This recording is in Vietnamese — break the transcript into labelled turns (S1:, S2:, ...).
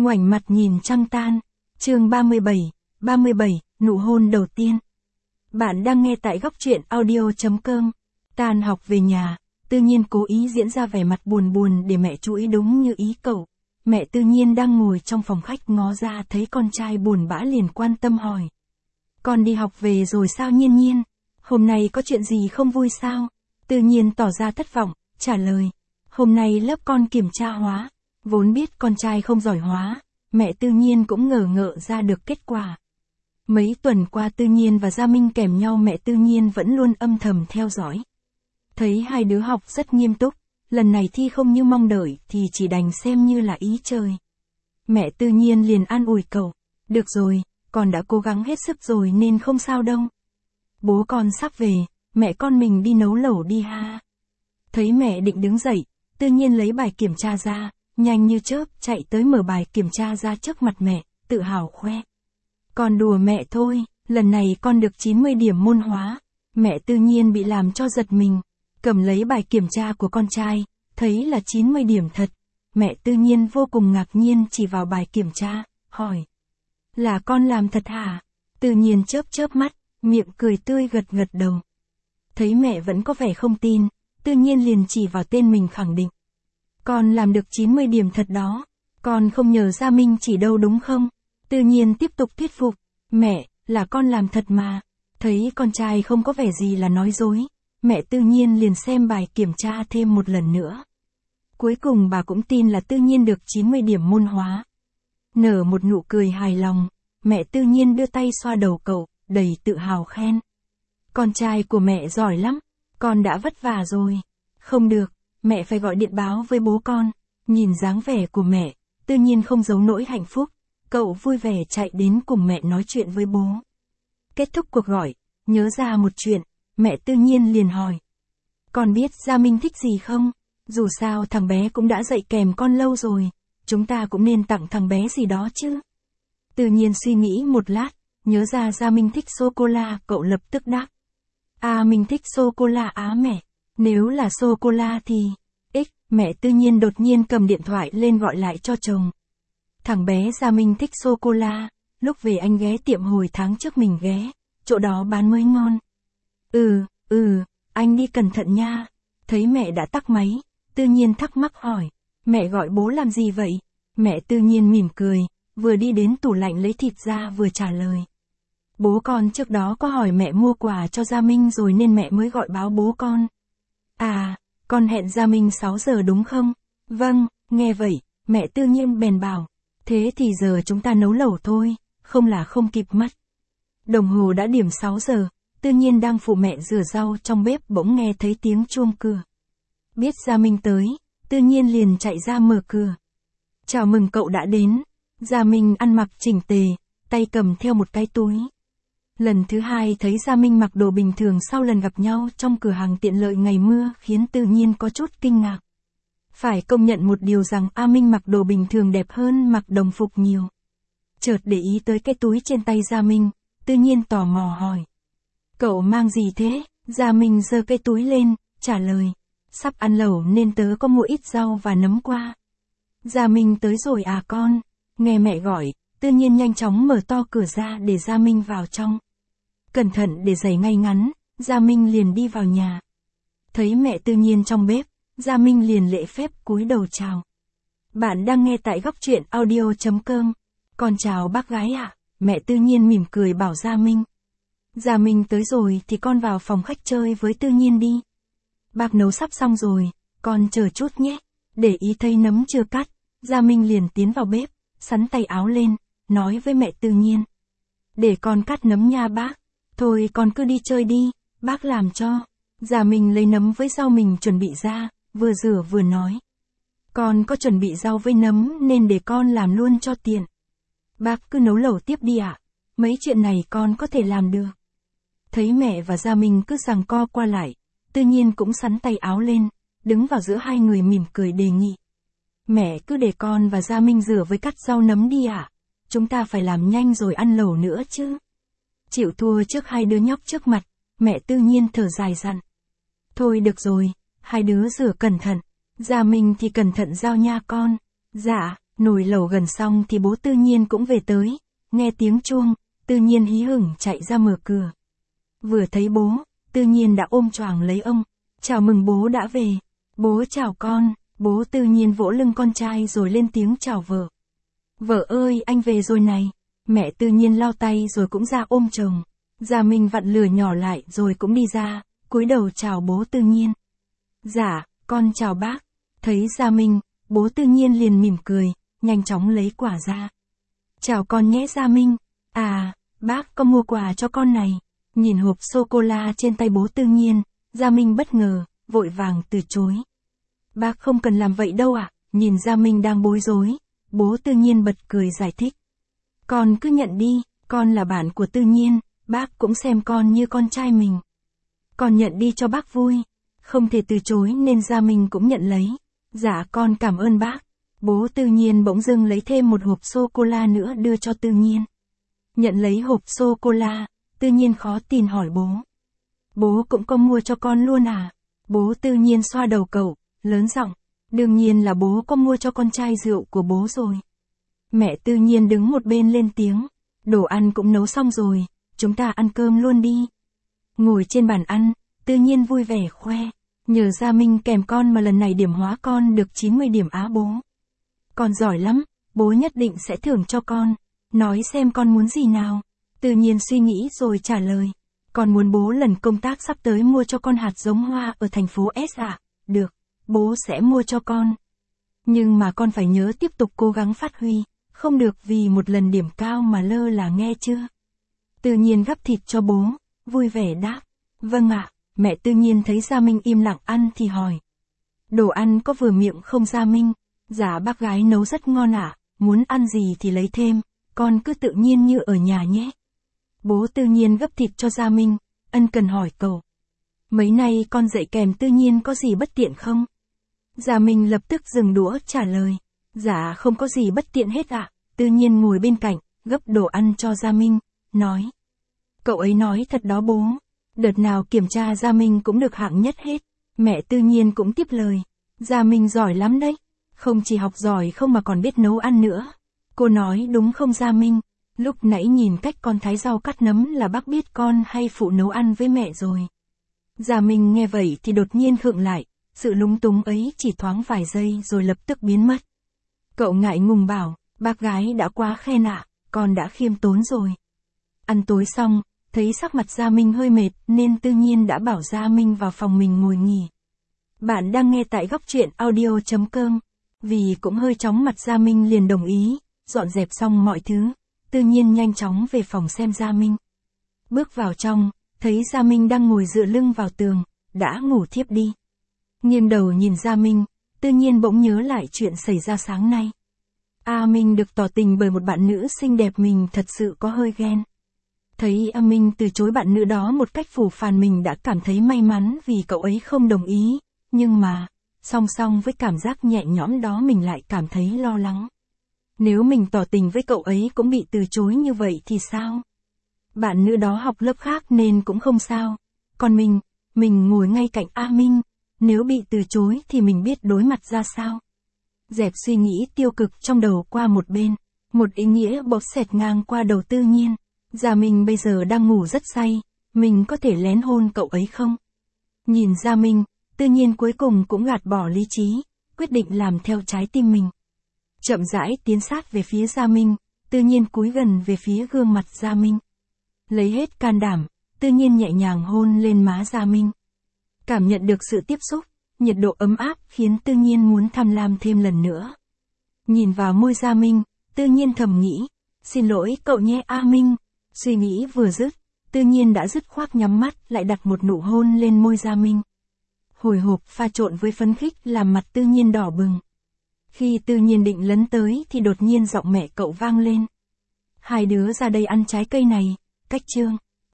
S1: ngoảnh mặt nhìn trăng tan. Chương 37, nụ hôn đầu tiên. Bạn đang nghe tại góc truyện audio.com. Tan học về nhà, Tự Nhiên cố ý diễn ra vẻ mặt buồn buồn để mẹ chú ý đúng như ý cậu. Mẹ Tự Nhiên đang ngồi trong phòng khách ngó ra thấy con trai buồn bã liền quan tâm hỏi. Con đi học về rồi sao Nhiên Nhiên? Hôm nay có chuyện gì không vui sao? Tự Nhiên tỏ ra thất vọng, trả lời. Hôm nay lớp con kiểm tra hóa. Vốn biết con trai không giỏi hóa, mẹ Tự Nhiên cũng ngờ ngợ ra được kết quả. Mấy tuần qua Tự Nhiên và Gia Minh kèm nhau mẹ Tự Nhiên vẫn luôn âm thầm theo dõi. Thấy hai đứa học rất nghiêm túc, lần này thi không như mong đợi thì chỉ đành xem như là ý trời. Mẹ Tự Nhiên liền an ủi cậu, được rồi, con đã cố gắng hết sức rồi nên không sao đâu. Bố con sắp về, mẹ con mình đi nấu lẩu đi ha. Thấy mẹ định đứng dậy, Tự Nhiên lấy bài kiểm tra ra, nhanh như chớp chạy tới mở bài kiểm tra ra trước mặt mẹ, tự hào khoe. Con đùa mẹ thôi, lần này con được 90 điểm môn hóa. Mẹ Tự Nhiên bị làm cho giật mình, cầm lấy bài kiểm tra của con trai, thấy là 90 điểm thật. Mẹ Tự Nhiên vô cùng ngạc nhiên chỉ vào bài kiểm tra, hỏi. Là con làm thật hả? Tự Nhiên chớp chớp mắt, miệng cười tươi gật gật đầu. Thấy mẹ vẫn có vẻ không tin, Tự Nhiên liền chỉ vào tên mình khẳng định. Con làm được 90 điểm thật đó, con không nhờ Gia Minh chỉ đâu đúng không? Tự Nhiên tiếp tục thuyết phục, mẹ, là con làm thật mà. Thấy con trai không có vẻ gì là nói dối, mẹ Tự Nhiên liền xem bài kiểm tra thêm một lần nữa. Cuối cùng bà cũng tin là Tự Nhiên được 90 điểm môn hóa. Nở một nụ cười hài lòng, mẹ Tự Nhiên đưa tay xoa đầu cậu, đầy tự hào khen. Con trai của mẹ giỏi lắm, con đã vất vả rồi. Không được, mẹ phải gọi điện báo với bố con. Nhìn dáng vẻ của mẹ, Tự Nhiên không giấu nỗi hạnh phúc, cậu vui vẻ chạy đến cùng mẹ nói chuyện với bố. Kết thúc cuộc gọi, nhớ ra một chuyện, mẹ Tự Nhiên liền hỏi. Con biết Gia Minh thích gì không? Dù sao thằng bé cũng đã dạy kèm con lâu rồi, chúng ta cũng nên tặng thằng bé gì đó chứ. Tự Nhiên suy nghĩ một lát, nhớ ra Gia Minh thích sô-cô-la, cậu lập tức đáp. À mình thích sô-cô-la á mẹ, nếu là sô-cô-la thì... Mẹ Tự Nhiên đột nhiên cầm điện thoại lên gọi lại cho chồng. Thằng bé Gia Minh thích sô-cô-la, lúc về anh ghé tiệm hồi tháng trước mình ghé, chỗ đó bán mới ngon. Anh đi cẩn thận nha. Thấy mẹ đã tắt máy, Tự Nhiên thắc mắc hỏi, mẹ gọi bố làm gì vậy? Mẹ Tự Nhiên mỉm cười, vừa đi đến tủ lạnh lấy thịt ra vừa trả lời. Bố con trước đó có hỏi mẹ mua quà cho Gia Minh rồi nên mẹ mới gọi báo bố con. À, con hẹn Gia Minh 6 giờ đúng không? Vâng, nghe vậy, mẹ Tự Nhiên bèn bảo. Thế thì giờ chúng ta nấu lẩu thôi, không là không kịp mất. Đồng hồ đã điểm 6 giờ, Tự Nhiên đang phụ mẹ rửa rau trong bếp bỗng nghe thấy tiếng chuông cửa. Biết Gia Minh tới, Tự Nhiên liền chạy ra mở cửa. Chào mừng cậu đã đến. Gia Minh ăn mặc chỉnh tề, tay cầm theo một cái túi. Lần thứ hai thấy Gia Minh mặc đồ bình thường sau lần gặp nhau trong cửa hàng tiện lợi ngày mưa khiến Tự Nhiên có chút kinh ngạc. Phải công nhận một điều rằng A Minh mặc đồ bình thường đẹp hơn mặc đồng phục nhiều. Chợt để ý tới cái túi trên tay Gia Minh, Tự Nhiên tò mò hỏi. Cậu mang gì thế? Gia Minh giơ cái túi lên, trả lời. Sắp ăn lẩu nên tớ có mua ít rau và nấm qua. Gia Minh tới rồi à con? Nghe mẹ gọi, Tự Nhiên nhanh chóng mở to cửa ra để Gia Minh vào trong. Cẩn thận để giày ngay ngắn, Gia Minh liền đi vào nhà. Thấy mẹ Tự Nhiên trong bếp, Gia Minh liền lễ phép cúi đầu chào. Bạn đang nghe tại góc truyện audio.com. Con chào bác gái ạ. Mẹ Tự Nhiên mỉm cười bảo Gia Minh. Gia Minh tới rồi thì con vào phòng khách chơi với Tự Nhiên đi. Bác nấu sắp xong rồi, con chờ chút nhé. Để ý thấy nấm chưa cắt, Gia Minh liền tiến vào bếp, sắn tay áo lên, nói với mẹ Tự Nhiên. Để con cắt nấm nha bác. Thôi con cứ đi chơi đi, bác làm cho. Gia Minh lấy nấm với rau mình chuẩn bị ra, vừa rửa vừa nói. Con có chuẩn bị rau với nấm nên để con làm luôn cho tiện. Bác cứ nấu lẩu tiếp đi ạ. Mấy chuyện này con có thể làm được. Thấy mẹ và Gia Minh cứ giằng co qua lại, Tự Nhiên cũng sắn tay áo lên, đứng vào giữa hai người mỉm cười đề nghị. Mẹ cứ để con và Gia Minh rửa với cắt rau nấm đi ạ. Chúng ta phải làm nhanh rồi ăn lẩu nữa chứ. Chịu thua trước hai đứa nhóc trước mặt, mẹ Tự Nhiên thở dài dặn. Thôi được rồi, hai đứa rửa cẩn thận. Gia Minh thì cẩn thận giao nha con. Dạ, Nồi lẩu gần xong thì bố Tư Nhiên cũng về tới, nghe tiếng chuông, Tư Nhiên hí hửng chạy ra mở cửa. Vừa thấy bố, Tư Nhiên đã ôm choàng lấy ông, chào mừng bố đã về, bố chào con, bố Tư Nhiên vỗ lưng con trai rồi lên tiếng chào vợ. Vợ ơi anh về rồi này, mẹ Tư Nhiên lau tay rồi cũng ra ôm chồng, Gia Minh vặn lửa nhỏ lại rồi cũng đi ra, cúi đầu chào bố Tư Nhiên. Dạ, con chào bác, thấy Gia Minh, bố Tư Nhiên liền mỉm cười, nhanh chóng lấy quà ra. Chào con nhé Gia Minh, à, bác có mua quà cho con này. Nhìn hộp sô-cô-la trên tay bố Tư Nhiên, Gia Minh bất ngờ, vội vàng từ chối. Bác không cần làm vậy đâu ạ, nhìn Gia Minh đang bối rối, bố Tư Nhiên bật cười giải thích. Con cứ nhận đi, con là bạn của Tư Nhiên, bác cũng xem con như con trai mình. Con nhận đi cho bác vui, không thể từ chối nên Gia Minh cũng nhận lấy. Dạ con cảm ơn bác. Bố Tư Nhiên bỗng dưng lấy thêm một hộp sô-cô-la nữa đưa cho Tư Nhiên. Nhận lấy hộp sô-cô-la, Tư Nhiên khó tin hỏi bố. Bố cũng có mua cho con luôn à? Bố Tư Nhiên xoa đầu cậu, lớn giọng. Đương nhiên là bố có mua cho con trai rượu của bố rồi. Mẹ Tư Nhiên đứng một bên lên tiếng. Đồ ăn cũng nấu xong rồi, chúng ta ăn cơm luôn đi. Ngồi trên bàn ăn, Tư Nhiên vui vẻ khoe. Nhờ Gia Minh kèm con mà lần này điểm hóa con được 90 điểm á bố. Con giỏi lắm, bố nhất định sẽ thưởng cho con. Nói xem con muốn gì nào. Tư Nhiên suy nghĩ rồi trả lời. Con muốn bố lần công tác sắp tới mua cho con hạt giống hoa ở thành phố S ạ. Được, bố sẽ mua cho con. Nhưng mà con phải nhớ tiếp tục cố gắng phát huy, không được vì một lần điểm cao mà lơ là nghe chưa. Tư Nhiên gắp thịt cho bố, vui vẻ đáp. Vâng ạ, mẹ Tư Nhiên thấy Gia Minh im lặng ăn thì hỏi. Đồ ăn có vừa miệng không Gia Minh? Dạ bác gái nấu rất ngon ạ, muốn ăn gì thì lấy thêm, con cứ tự nhiên như ở nhà nhé. Bố Tư Nhiên gấp thịt cho Gia Minh, ân cần hỏi cậu. Mấy nay con dạy kèm Tư Nhiên có gì bất tiện không? Gia Minh lập tức dừng đũa trả lời. Dạ không có gì bất tiện hết ạ. Tư Nhiên ngồi bên cạnh, gấp đồ ăn cho Gia Minh, nói. Cậu ấy nói thật đó bố. Đợt nào kiểm tra Gia Minh cũng được hạng nhất hết. Mẹ Tư Nhiên cũng tiếp lời. Gia Minh giỏi lắm đấy. Không chỉ học giỏi không mà còn biết nấu ăn nữa. Cô nói đúng không Gia Minh? Lúc nãy nhìn cách con thái rau cắt nấm là bác biết con hay phụ nấu ăn với mẹ rồi. Gia Minh nghe vậy thì đột nhiên khựng lại. Sự lúng túng ấy chỉ thoáng vài giây rồi lập tức biến mất. Cậu ngại ngùng bảo, bác gái đã quá khen ạ, con đã khiêm tốn rồi. Ăn tối xong, thấy sắc mặt Gia Minh hơi mệt nên Tư Nhiên đã bảo Gia Minh vào phòng mình ngồi nghỉ. Bạn đang nghe tại góc truyện audio.com. Vì cũng hơi chóng mặt Gia Minh liền đồng ý, dọn dẹp xong mọi thứ, Tư Nhiên nhanh chóng về phòng xem Gia Minh. Bước vào trong, thấy Gia Minh đang ngồi dựa lưng vào tường, đã ngủ thiếp đi. Nghiêng đầu nhìn Gia Minh, Tư Nhiên bỗng nhớ lại chuyện xảy ra sáng nay. A Minh được tỏ tình bởi một bạn nữ xinh đẹp mình thật sự có hơi ghen. Thấy A Minh từ chối bạn nữ đó một cách phũ phàng mình đã cảm thấy may mắn vì cậu ấy không đồng ý, nhưng mà, song song với cảm giác nhẹ nhõm đó mình lại cảm thấy lo lắng. Nếu mình tỏ tình với cậu ấy cũng bị từ chối như vậy thì sao? Bạn nữ đó học lớp khác nên cũng không sao. Còn mình ngồi ngay cạnh A Minh, nếu bị từ chối thì mình biết đối mặt ra sao. Dẹp suy nghĩ tiêu cực trong đầu qua một bên, một ý nghĩa bỗng xẹt ngang qua đầu Tư Nhiên. Gia Minh bây giờ đang ngủ rất say, mình có thể lén hôn cậu ấy không? Nhìn Gia Minh, Tư Nhiên cuối cùng cũng gạt bỏ lý trí, quyết định làm theo trái tim mình. Chậm rãi tiến sát về phía Gia Minh, Tư Nhiên cúi gần về phía gương mặt Gia Minh. Lấy hết can đảm, Tư Nhiên nhẹ nhàng hôn lên má Gia Minh. Cảm nhận được sự tiếp xúc, nhiệt độ ấm áp khiến Tư Nhiên muốn tham lam thêm lần nữa. Nhìn vào môi Gia Minh, Tư Nhiên thầm nghĩ, xin lỗi cậu nhé A Minh. Suy nghĩ vừa dứt, Tư Nhiên đã dứt khoát nhắm mắt lại đặt một nụ hôn lên môi Gia Minh. Hồi hộp pha trộn với phấn khích làm mặt Tư Nhiên đỏ bừng. Khi Tư Nhiên định lấn tới thì đột nhiên giọng mẹ cậu vang lên. Hai đứa ra đây ăn trái cây này, cách chương.